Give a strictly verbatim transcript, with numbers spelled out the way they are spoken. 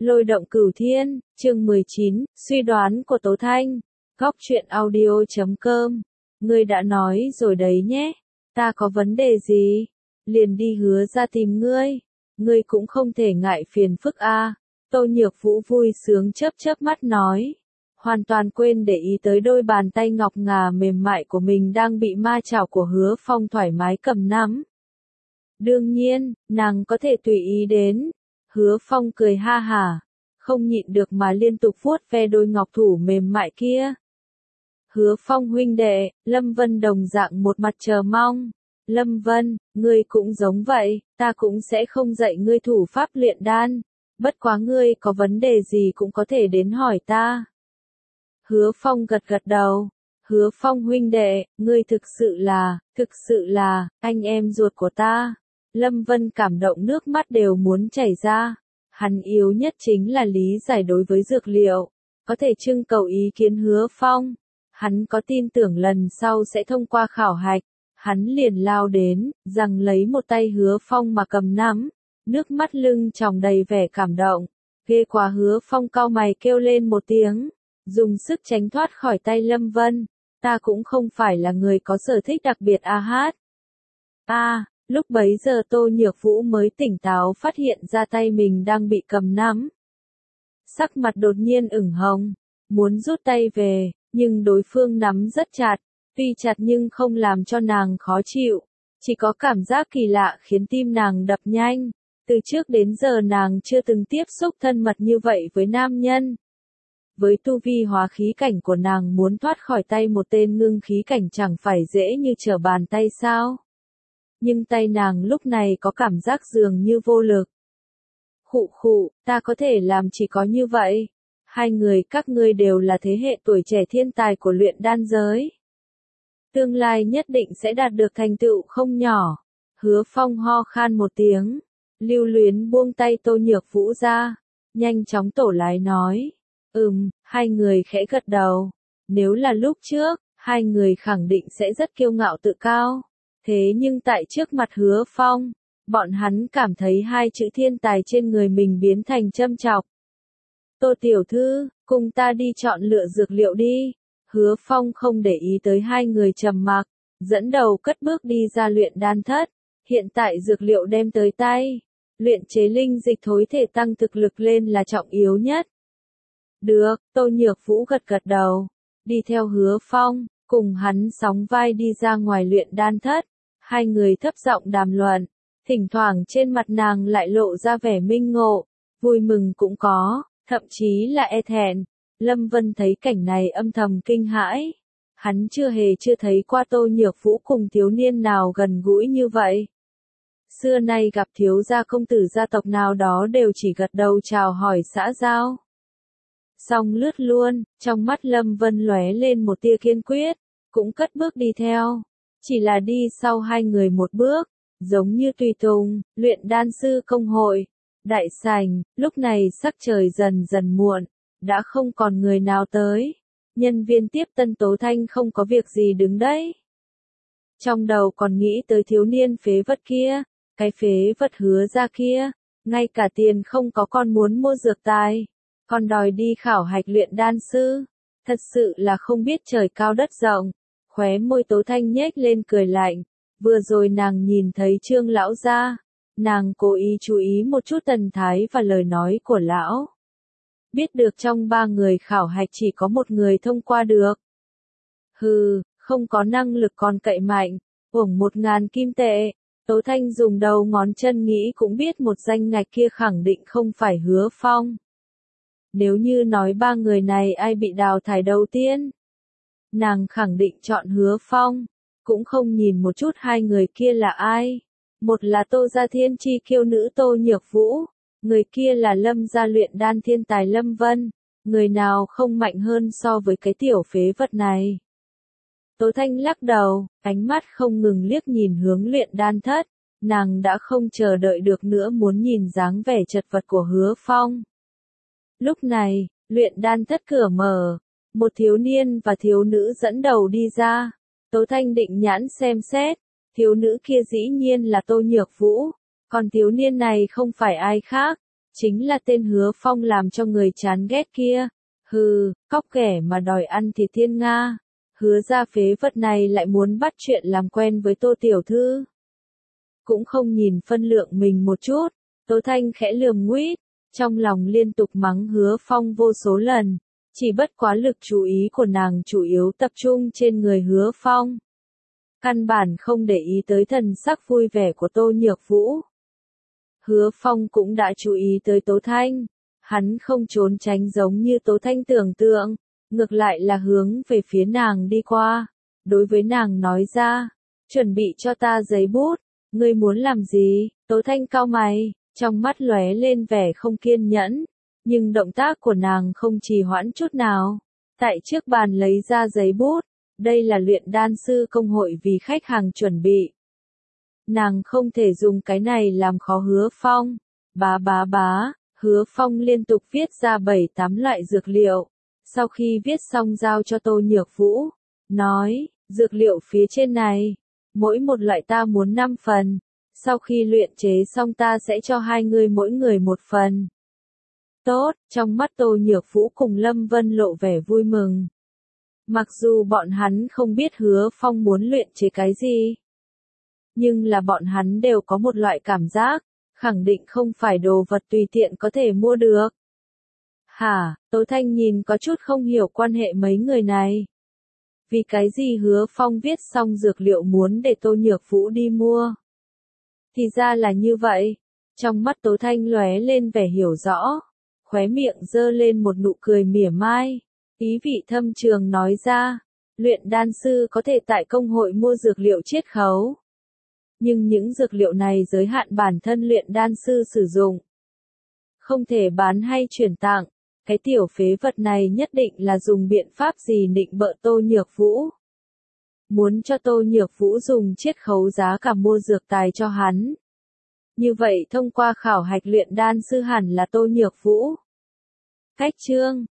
Lôi động cửu thiên, chương mười chín, suy đoán của Tố Thanh. Góc truyện audio chấm com. Ngươi đã nói rồi đấy nhé. Ta có vấn đề gì? Liền đi Hứa ra tìm ngươi. Ngươi cũng không thể ngại phiền phức a. À. Tô Nhược Vũ vui sướng chớp chớp mắt nói. Hoàn toàn quên để ý tới đôi bàn tay ngọc ngà mềm mại của mình đang bị ma chảo của Hứa Phong thoải mái cầm nắm. Đương nhiên, nàng có thể tùy ý đến. Hứa Phong cười ha hả, không nhịn được mà liên tục vuốt ve đôi ngọc thủ mềm mại kia. Hứa Phong huynh đệ, Lâm Vân đồng dạng một mặt chờ mong. Lâm Vân, ngươi cũng giống vậy, ta cũng sẽ không dạy ngươi thủ pháp luyện đan. Bất quá ngươi có vấn đề gì cũng có thể đến hỏi ta. Hứa Phong gật gật đầu. Hứa Phong huynh đệ, ngươi thực sự là, thực sự là, anh em ruột của ta. Lâm Vân cảm động nước mắt đều muốn chảy ra. Hắn yếu nhất chính là lý giải đối với dược liệu. Có thể trưng cầu ý kiến Hứa Phong. Hắn có tin tưởng lần sau sẽ thông qua khảo hạch. Hắn liền lao đến, rằng lấy một tay Hứa Phong mà cầm nắm. Nước mắt lưng tròng đầy vẻ cảm động. Ghê quá. Hứa Phong cau mày kêu lên một tiếng. Dùng sức tránh thoát khỏi tay Lâm Vân. Ta cũng không phải là người có sở thích đặc biệt a hát. A. Lúc bấy giờ Tô Nhược Vũ mới tỉnh táo phát hiện ra tay mình đang bị cầm nắm. Sắc mặt đột nhiên ửng hồng, muốn rút tay về, nhưng đối phương nắm rất chặt, tuy chặt nhưng không làm cho nàng khó chịu, chỉ có cảm giác kỳ lạ khiến tim nàng đập nhanh. Từ trước đến giờ nàng chưa từng tiếp xúc thân mật như vậy với nam nhân. Với tu vi hóa khí cảnh của nàng muốn thoát khỏi tay một tên ngưng khí cảnh chẳng phải dễ như trở bàn tay sao? Nhưng tay nàng lúc này có cảm giác dường như vô lực. Khụ khụ, ta có thể làm chỉ có như vậy. Hai người các ngươi đều là thế hệ tuổi trẻ thiên tài của luyện đan giới. Tương lai nhất định sẽ đạt được thành tựu không nhỏ. Hứa Phong ho khan một tiếng. Lưu Luyến buông tay Tô Nhược Vũ ra. Nhanh chóng tổ lái nói. Ừm, hai người khẽ gật đầu. Nếu là lúc trước, hai người khẳng định sẽ rất kiêu ngạo tự cao. Thế nhưng tại trước mặt Hứa Phong, bọn hắn cảm thấy hai chữ thiên tài trên người mình biến thành châm chọc. Tô tiểu thư, cùng ta đi chọn lựa dược liệu đi. Hứa Phong không để ý tới hai người trầm mặc, dẫn đầu cất bước đi ra luyện đan thất. Hiện tại dược liệu đem tới tay, luyện chế linh dịch thối thể tăng thực lực lên là trọng yếu nhất. Được, Tô Nhược Vũ gật gật đầu, đi theo Hứa Phong, cùng hắn sóng vai đi ra ngoài luyện đan thất. Hai người thấp giọng đàm luận, thỉnh thoảng trên mặt nàng lại lộ ra vẻ minh ngộ, vui mừng cũng có, thậm chí là e thẹn. Lâm Vân thấy cảnh này âm thầm kinh hãi. Hắn chưa hề chưa thấy qua Tô Nhược Vũ cùng thiếu niên nào gần gũi như vậy. Xưa nay gặp thiếu gia công tử gia tộc nào đó đều chỉ gật đầu chào hỏi xã giao. Xong lướt luôn, trong mắt Lâm Vân lóe lên một tia kiên quyết, cũng cất bước đi theo. Chỉ là đi sau hai người một bước, giống như tùy tùng, luyện đan sư công hội. Đại sảnh, lúc này sắc trời dần dần muộn, đã không còn người nào tới. Nhân viên tiếp tân Tố Thanh không có việc gì đứng đấy. Trong đầu còn nghĩ tới thiếu niên phế vật kia, cái phế vật Hứa ra kia, ngay cả tiền không có còn muốn mua dược tài, còn đòi đi khảo hạch luyện đan sư. Thật sự là không biết trời cao đất rộng. Khóe môi Tố Thanh nhếch lên cười lạnh. Vừa rồi nàng nhìn thấy Trương lão gia, nàng cố ý chú ý một chút thần thái và lời nói của lão. Biết được trong ba người khảo hạch chỉ có một người thông qua được. Hừ, không có năng lực còn cậy mạnh, uổng một ngàn kim tệ. Tố Thanh dùng đầu ngón chân nghĩ cũng biết một danh ngạch kia khẳng định không phải Hứa Phong. Nếu như nói ba người này ai bị đào thải đầu tiên, nàng khẳng định chọn Hứa Phong, cũng không nhìn một chút hai người kia là ai. Một là Tô gia thiên chi kiêu nữ Tô Nhược Vũ, người kia là Lâm gia luyện đan thiên tài Lâm Vân, người nào không mạnh hơn so với cái tiểu phế vật này. Tố Thanh lắc đầu, ánh mắt không ngừng liếc nhìn hướng luyện đan thất, nàng đã không chờ đợi được nữa muốn nhìn dáng vẻ chật vật của Hứa Phong. Lúc này, luyện đan thất cửa mở. Một thiếu niên và thiếu nữ dẫn đầu đi ra. Tố Thanh định nhãn xem xét. Thiếu nữ kia dĩ nhiên là Tô Nhược Vũ. Còn thiếu niên này không phải ai khác. chính là tên Hứa Phong làm cho người chán ghét kia. Hừ, cóc ghẻ mà đòi ăn thịt thiên nga. Hứa gia phế vật này lại muốn bắt chuyện làm quen với Tô tiểu thư. Cũng không nhìn phân lượng mình một chút, Tố Thanh khẽ lườm nguýt, trong lòng liên tục mắng Hứa Phong vô số lần, chỉ bất quá lực chú ý của nàng chủ yếu tập trung trên người Hứa Phong. Căn bản không để ý tới thần sắc vui vẻ của Tô Nhược Vũ. Hứa Phong cũng đã chú ý tới Tố Thanh, hắn không trốn tránh giống như Tố Thanh tưởng tượng, ngược lại là hướng về phía nàng đi qua, đối với nàng nói ra, chuẩn bị cho ta giấy bút, ngươi muốn làm gì? Tố Thanh cau mày, trong mắt lóe lên vẻ không kiên nhẫn, nhưng động tác của nàng không trì hoãn chút nào, tại trước bàn lấy ra giấy bút, đây là luyện đan sư công hội vì khách hàng chuẩn bị. Nàng không thể dùng cái này làm khó Hứa Phong, bá bá bá, Hứa Phong liên tục viết ra bảy tám loại dược liệu, sau khi viết xong giao cho Tô Nhược Vũ, nói, dược liệu phía trên này, mỗi một loại ta muốn năm phần, sau khi luyện chế xong ta sẽ cho hai người mỗi người một phần. Tốt, trong mắt Tô Nhược Vũ cùng Lâm Vân lộ vẻ vui mừng. Mặc dù bọn hắn không biết Hứa Phong muốn luyện chế cái gì, nhưng là bọn hắn đều có một loại cảm giác, khẳng định không phải đồ vật tùy tiện có thể mua được. Hả, Tố Thanh nhìn có chút không hiểu quan hệ mấy người này. Vì cái gì Hứa Phong viết xong dược liệu muốn để Tô Nhược Vũ đi mua? Thì ra là như vậy. Trong mắt Tố Thanh lóe lên vẻ hiểu rõ, khóe miệng giơ lên một nụ cười mỉa mai, ý vị thâm trường nói ra, luyện đan sư có thể tại công hội mua dược liệu chiết khấu. Nhưng những dược liệu này giới hạn bản thân luyện đan sư sử dụng, không thể bán hay chuyển tặng. Cái tiểu phế vật này nhất định là dùng biện pháp gì nịnh bợ Tô Nhược Vũ. Muốn cho Tô Nhược Vũ dùng chiết khấu giá cả mua dược tài cho hắn. Như vậy thông qua khảo hạch luyện đan sư hẳn là Tô Nhược Vũ. Cách chương